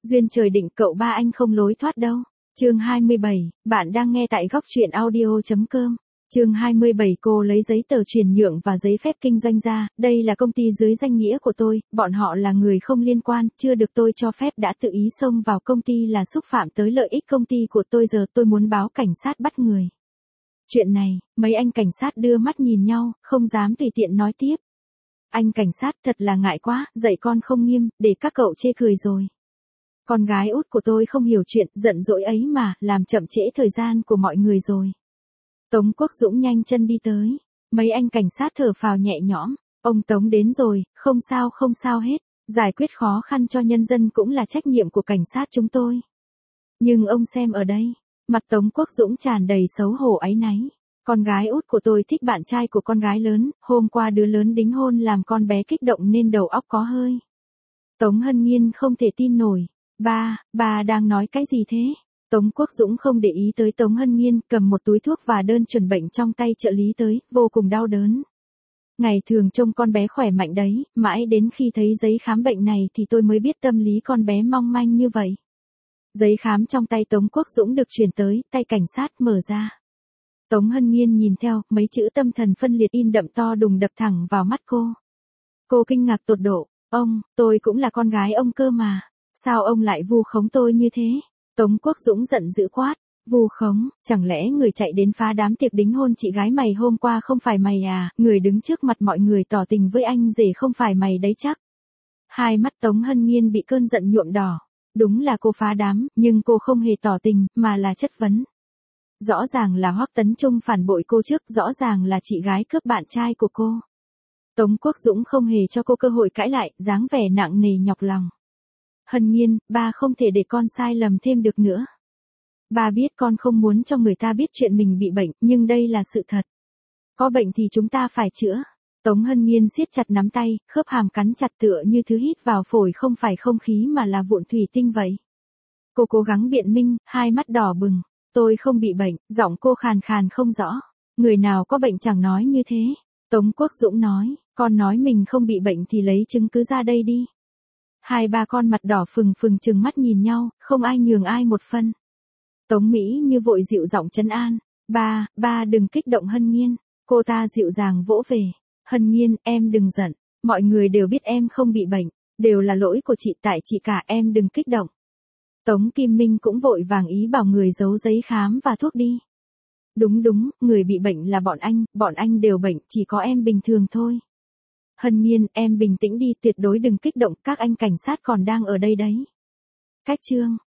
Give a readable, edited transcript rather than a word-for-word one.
Duyên trời định cậu ba anh không lối thoát đâu. Chương 27, bạn đang nghe tại góc truyện audio.com. Chương 27 cô lấy giấy tờ chuyển nhượng và giấy phép kinh doanh ra, đây là công ty dưới danh nghĩa của tôi, bọn họ là người không liên quan, chưa được tôi cho phép đã tự ý xông vào công ty là xúc phạm tới lợi ích công ty của tôi, giờ tôi muốn báo cảnh sát bắt người. Chuyện này, mấy anh cảnh sát đưa mắt nhìn nhau, không dám tùy tiện nói tiếp. Anh cảnh sát thật là ngại quá, dạy con không nghiêm, để các cậu chê cười rồi. Con gái út của tôi không hiểu chuyện, giận dỗi ấy mà, làm chậm trễ thời gian của mọi người rồi. Tống Quốc Dũng nhanh chân đi tới. Mấy anh cảnh sát thở phào nhẹ nhõm. Ông Tống đến rồi, không sao hết. Giải quyết khó khăn cho nhân dân cũng là trách nhiệm của cảnh sát chúng tôi. Nhưng ông xem ở đây. Mặt Tống Quốc Dũng tràn đầy xấu hổ áy náy. Con gái út của tôi thích bạn trai của con gái lớn. Hôm qua đứa lớn đính hôn làm con bé kích động nên đầu óc có hơi. Tống Hân Nhiên không thể tin nổi. Ba đang nói cái gì thế? Tống Quốc Dũng không để ý tới Tống Hân Nhiên, cầm một túi thuốc và đơn chuẩn bệnh trong tay trợ lý tới, vô cùng đau đớn. Ngày thường trông con bé khỏe mạnh đấy, mãi đến khi thấy giấy khám bệnh này thì tôi mới biết tâm lý con bé mong manh như vậy. Giấy khám trong tay Tống Quốc Dũng được chuyển tới, tay cảnh sát mở ra. Tống Hân Nhiên nhìn theo, mấy chữ tâm thần phân liệt in đậm to đùng đập thẳng vào mắt cô. Cô kinh ngạc tột độ, tôi cũng là con gái ông cơ mà, sao ông lại vu khống tôi như thế? Tống Quốc Dũng giận dữ quát, vu khống, chẳng lẽ người chạy đến phá đám tiệc đính hôn chị gái mày hôm qua không phải mày à, người đứng trước mặt mọi người tỏ tình với anh rể không phải mày đấy chắc. Hai mắt Tống Hân Nhiên bị cơn giận nhuộm đỏ, đúng là cô phá đám, nhưng cô không hề tỏ tình, mà là chất vấn. Rõ ràng là Hoắc Tấn Trung phản bội cô trước, rõ ràng là chị gái cướp bạn trai của cô. Tống Quốc Dũng không hề cho cô cơ hội cãi lại, dáng vẻ nặng nề nhọc lòng. Hân Nhiên, ba không thể để con sai lầm thêm được nữa. Ba biết con không muốn cho người ta biết chuyện mình bị bệnh, nhưng đây là sự thật. Có bệnh thì chúng ta phải chữa. Tống Hân Nhiên siết chặt nắm tay, khớp hàm cắn chặt tựa như thứ hít vào phổi không phải không khí mà là vụn thủy tinh vậy. Cô cố gắng biện minh, hai mắt đỏ bừng. Tôi không bị bệnh, giọng cô khàn khàn không rõ. Người nào có bệnh chẳng nói như thế. Tống Quốc Dũng nói, con nói mình không bị bệnh thì lấy chứng cứ ra đây đi. Hai ba con mặt đỏ phừng trừng mắt nhìn nhau, không ai nhường ai một phân. Tống Mỹ như vội dịu giọng trấn an. Ba đừng kích động Hân Nhiên. Cô ta dịu dàng vỗ về. Hân Nhiên, em đừng giận. Mọi người đều biết em không bị bệnh. Đều là lỗi của chị, tại chị cả, em đừng kích động. Tống Kim Minh cũng vội vàng ý bảo người giấu giấy khám và thuốc đi. Đúng, người bị bệnh là bọn anh đều bệnh, chỉ có em bình thường thôi. Hân Nhiên, em bình tĩnh đi, tuyệt đối đừng kích động, các anh cảnh sát còn đang ở đây đấy. Cách chương.